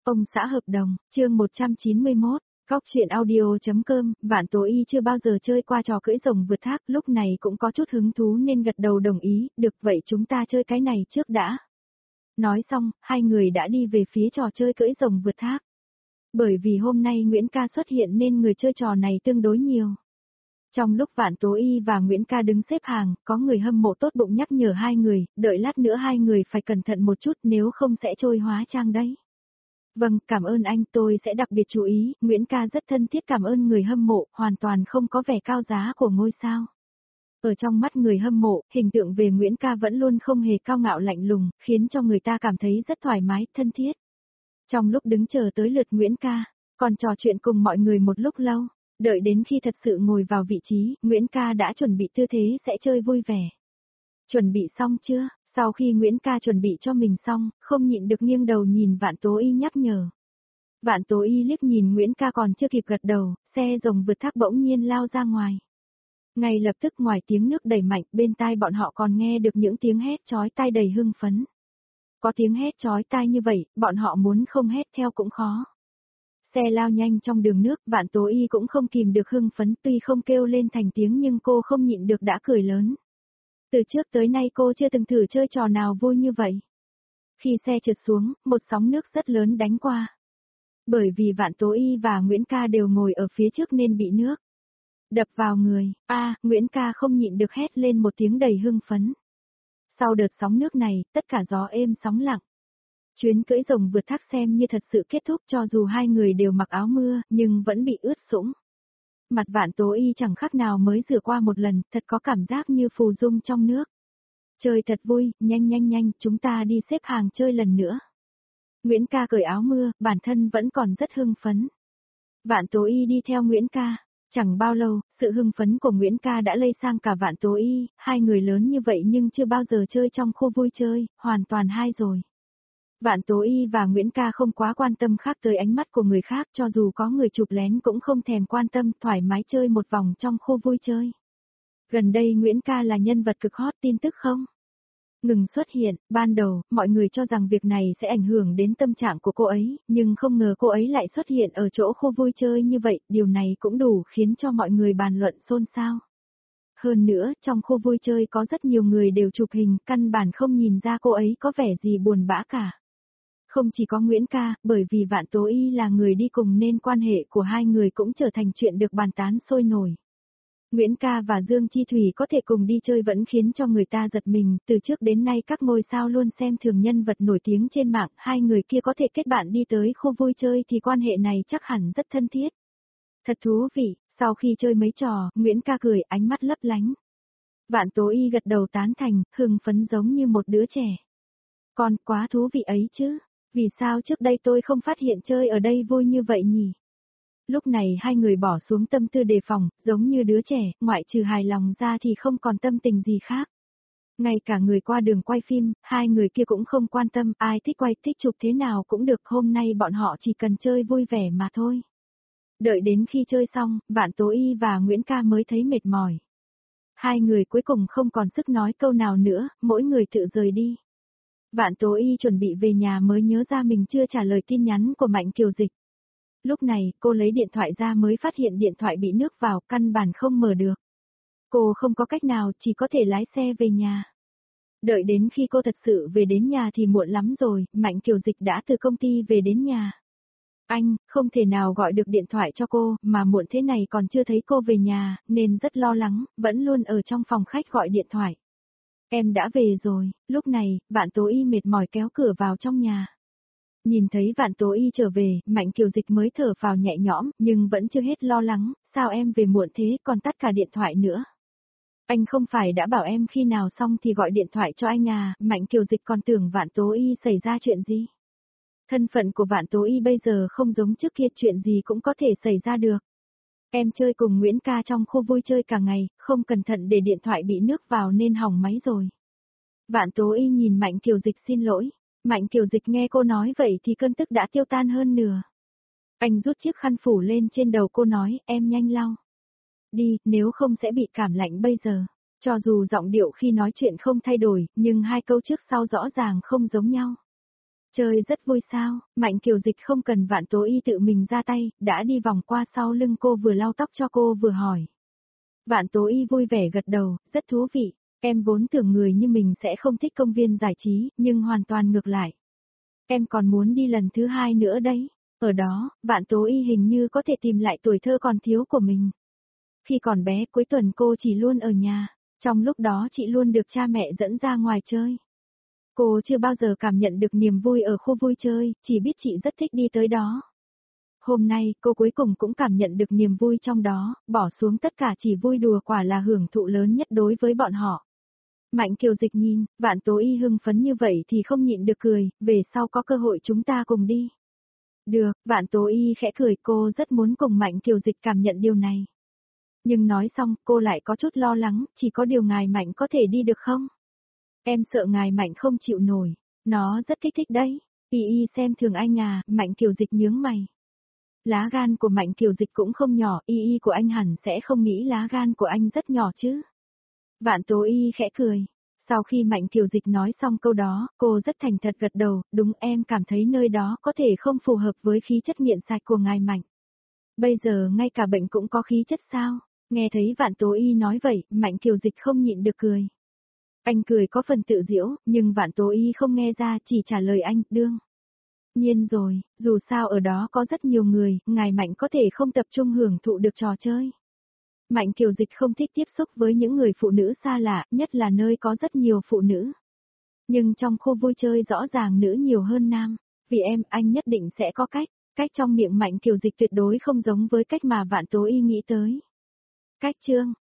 Ông xã hợp đồng, chương 191, Góc truyện audio.com, Vạn Tố Y chưa bao giờ chơi qua trò cưỡi rồng vượt thác, lúc này cũng có chút hứng thú nên gật đầu đồng ý, được vậy chúng ta chơi cái này trước đã. Nói xong, hai người đã đi về phía trò chơi cưỡi rồng vượt thác. Bởi vì hôm nay Nguyễn Ca xuất hiện nên người chơi trò này tương đối nhiều. Trong lúc Vạn Tố Y và Nguyễn Ca đứng xếp hàng, có người hâm mộ tốt bụng nhắc nhở hai người, đợi lát nữa hai người phải cẩn thận một chút nếu không sẽ trôi hóa trang đấy. Vâng, cảm ơn anh, tôi sẽ đặc biệt chú ý, Nguyễn Ca rất thân thiết cảm ơn người hâm mộ, hoàn toàn không có vẻ cao giá của ngôi sao. Ở trong mắt người hâm mộ, hình tượng về Nguyễn Ca vẫn luôn không hề cao ngạo lạnh lùng, khiến cho người ta cảm thấy rất thoải mái, thân thiết. Trong lúc đứng chờ tới lượt Nguyễn Ca, còn trò chuyện cùng mọi người một lúc lâu, đợi đến khi thật sự ngồi vào vị trí, Nguyễn Ca đã chuẩn bị tư thế sẽ chơi vui vẻ. Chuẩn bị xong chưa? Sau khi Nguyễn Ca chuẩn bị cho mình xong, không nhịn được nghiêng đầu nhìn Vạn Tố Y nhắc nhở. Vạn Tố Y liếc nhìn Nguyễn Ca còn chưa kịp gật đầu, xe rồng vượt thác bỗng nhiên lao ra ngoài. Ngay lập tức ngoài tiếng nước đẩy mạnh, bên tai bọn họ còn nghe được những tiếng hét chói tai đầy hưng phấn. Có tiếng hét chói tai như vậy, bọn họ muốn không hét theo cũng khó. Xe lao nhanh trong đường nước, Vạn Tố Y cũng không kìm được hưng phấn, tuy không kêu lên thành tiếng nhưng cô không nhịn được đã cười lớn. Từ trước tới nay cô chưa từng thử chơi trò nào vui như vậy. Khi xe trượt xuống, một sóng nước rất lớn đánh qua. Bởi vì Vạn Tố Y và Nguyễn Ca đều ngồi ở phía trước nên bị nước đập vào người. Nguyễn Ca không nhịn được hét lên một tiếng đầy hưng phấn. Sau đợt sóng nước này, tất cả gió êm sóng lặng. Chuyến cưỡi rồng vượt thác xem như thật sự kết thúc cho dù hai người đều mặc áo mưa, nhưng vẫn bị ướt sũng. Mặt Vạn Tố Y chẳng khác nào mới rửa qua một lần, thật có cảm giác như phù dung trong nước. Chơi thật vui, nhanh, chúng ta đi xếp hàng chơi lần nữa. Nguyễn Ca cởi áo mưa, bản thân vẫn còn rất hưng phấn. Vạn Tố Y đi theo Nguyễn Ca. Chẳng bao lâu, sự hưng phấn của Nguyễn Ca đã lây sang cả Vạn Tố Y, hai người lớn như vậy nhưng chưa bao giờ chơi trong khu vui chơi, hoàn toàn hai rồi. Vạn Tố Y và Nguyễn Ca không quá quan tâm khác tới ánh mắt của người khác, cho dù có người chụp lén cũng không thèm quan tâm, thoải mái chơi một vòng trong khu vui chơi. Gần đây Nguyễn Ca là nhân vật cực hot, tin tức không ngừng xuất hiện, ban đầu, mọi người cho rằng việc này sẽ ảnh hưởng đến tâm trạng của cô ấy, nhưng không ngờ cô ấy lại xuất hiện ở chỗ khu vui chơi như vậy, điều này cũng đủ khiến cho mọi người bàn luận xôn xao. Hơn nữa, trong khu vui chơi có rất nhiều người đều chụp hình, căn bản không nhìn ra cô ấy có vẻ gì buồn bã cả. Không chỉ có Nguyễn Ca, bởi vì Vạn Tố Y là người đi cùng nên quan hệ của hai người cũng trở thành chuyện được bàn tán sôi nổi. Nguyễn Ca và Dương Chi Thủy có thể cùng đi chơi vẫn khiến cho người ta giật mình, từ trước đến nay các ngôi sao luôn xem thường nhân vật nổi tiếng trên mạng, hai người kia có thể kết bạn đi tới khu vui chơi thì quan hệ này chắc hẳn rất thân thiết. Thật thú vị, sau khi chơi mấy trò, Nguyễn Ca cười, ánh mắt lấp lánh. Vạn Tố Y gật đầu tán thành, hưng phấn giống như một đứa trẻ. Còn quá thú vị ấy chứ, vì sao trước đây tôi không phát hiện chơi ở đây vui như vậy nhỉ? Lúc này hai người bỏ xuống tâm tư đề phòng, giống như đứa trẻ, ngoại trừ hài lòng ra thì không còn tâm tình gì khác. Ngay cả người qua đường quay phim, hai người kia cũng không quan tâm, ai thích quay thích chụp thế nào cũng được, hôm nay bọn họ chỉ cần chơi vui vẻ mà thôi. Đợi đến khi chơi xong, Vạn Tố Y và Nguyễn Ca mới thấy mệt mỏi. Hai người cuối cùng không còn sức nói câu nào nữa, mỗi người tự rời đi. Vạn Tố Y chuẩn bị về nhà mới nhớ ra mình chưa trả lời tin nhắn của Mạnh Kiều Dịch. Lúc này, cô lấy điện thoại ra mới phát hiện điện thoại bị nước vào, căn bản không mở được. Cô không có cách nào, chỉ có thể lái xe về nhà. Đợi đến khi cô thật sự về đến nhà thì muộn lắm rồi, Mạnh Kiều Dịch đã từ công ty về đến nhà. Anh, không thể nào gọi được điện thoại cho cô, mà muộn thế này còn chưa thấy cô về nhà, nên rất lo lắng, vẫn luôn ở trong phòng khách gọi điện thoại. Em đã về rồi, lúc này, Vạn Tố Y mệt mỏi kéo cửa vào trong nhà. Nhìn thấy Vạn Tố Y trở về, Mạnh Kiều Dịch mới thở phào nhẹ nhõm, nhưng vẫn chưa hết lo lắng, sao em về muộn thế còn tắt cả điện thoại nữa. Anh không phải đã bảo em khi nào xong thì gọi điện thoại cho anh à, Mạnh Kiều Dịch còn tưởng Vạn Tố Y xảy ra chuyện gì. Thân phận của Vạn Tố Y bây giờ không giống trước kia, chuyện gì cũng có thể xảy ra được. Em chơi cùng Nguyễn Ca trong khu vui chơi cả ngày, không cẩn thận để điện thoại bị nước vào nên hỏng máy rồi. Vạn Tố Y nhìn Mạnh Kiều Dịch xin lỗi. Mạnh Kiều Dịch nghe cô nói vậy thì cơn tức đã tiêu tan hơn nửa. Anh rút chiếc khăn phủ lên trên đầu cô nói, em nhanh lau đi, nếu không sẽ bị cảm lạnh bây giờ. Cho dù giọng điệu khi nói chuyện không thay đổi, nhưng hai câu trước sau rõ ràng không giống nhau. Chơi rất vui sao, Mạnh Kiều Dịch không cần Vạn Tố Y tự mình ra tay, đã đi vòng qua sau lưng cô vừa lau tóc cho cô vừa hỏi. Vạn Tố Y vui vẻ gật đầu, rất thú vị, em vốn tưởng người như mình sẽ không thích công viên giải trí, nhưng hoàn toàn ngược lại. Em còn muốn đi lần thứ 2 nữa đấy, ở đó, Vạn Tố Y hình như có thể tìm lại tuổi thơ còn thiếu của mình. Khi còn bé cuối tuần cô chỉ luôn ở nhà, trong lúc đó chị luôn được cha mẹ dẫn ra ngoài chơi. Cô chưa bao giờ cảm nhận được niềm vui ở khu vui chơi, chỉ biết chị rất thích đi tới đó. Hôm nay, cô cuối cùng cũng cảm nhận được niềm vui trong đó, bỏ xuống tất cả chỉ vui đùa quả là hưởng thụ lớn nhất đối với bọn họ. Mạnh Kiều Dịch nhìn, Vạn Tố Y hưng phấn như vậy thì không nhịn được cười, về sau có cơ hội chúng ta cùng đi. Được, Vạn Tố Y khẽ cười, cô rất muốn cùng Mạnh Kiều Dịch cảm nhận điều này. Nhưng nói xong, cô lại có chút lo lắng, chỉ có điều ngài Mạnh có thể đi được không? Em sợ ngài Mạnh không chịu nổi, nó rất kích thích đấy. Y xem thường anh à, Mạnh Kiều Dịch nhướng mày. Lá gan của Mạnh Kiều Dịch cũng không nhỏ, Y của anh hẳn sẽ không nghĩ lá gan của anh rất nhỏ chứ. Vạn Tố Y khẽ cười. Sau khi Mạnh Kiều Dịch nói xong câu đó, cô rất thành thật gật đầu, đúng em cảm thấy nơi đó có thể không phù hợp với khí chất nghiện sạch của ngài Mạnh. Bây giờ ngay cả bệnh cũng có khí chất sao? Nghe thấy Vạn Tố Y nói vậy, Mạnh Kiều Dịch không nhịn được cười. Anh cười có phần tự giễu, nhưng Vạn Tố Y không nghe ra, chỉ trả lời anh, đương. Nhiên rồi, dù sao ở đó có rất nhiều người, ngài Mạnh có thể không tập trung hưởng thụ được trò chơi. Mạnh Kiều Dịch không thích tiếp xúc với những người phụ nữ xa lạ, nhất là nơi có rất nhiều phụ nữ. Nhưng trong khu vui chơi rõ ràng nữ nhiều hơn nam, vì em, anh nhất định sẽ có cách. Cách trong miệng Mạnh Kiều Dịch tuyệt đối không giống với cách mà Vạn Tố Y nghĩ tới. Cách chương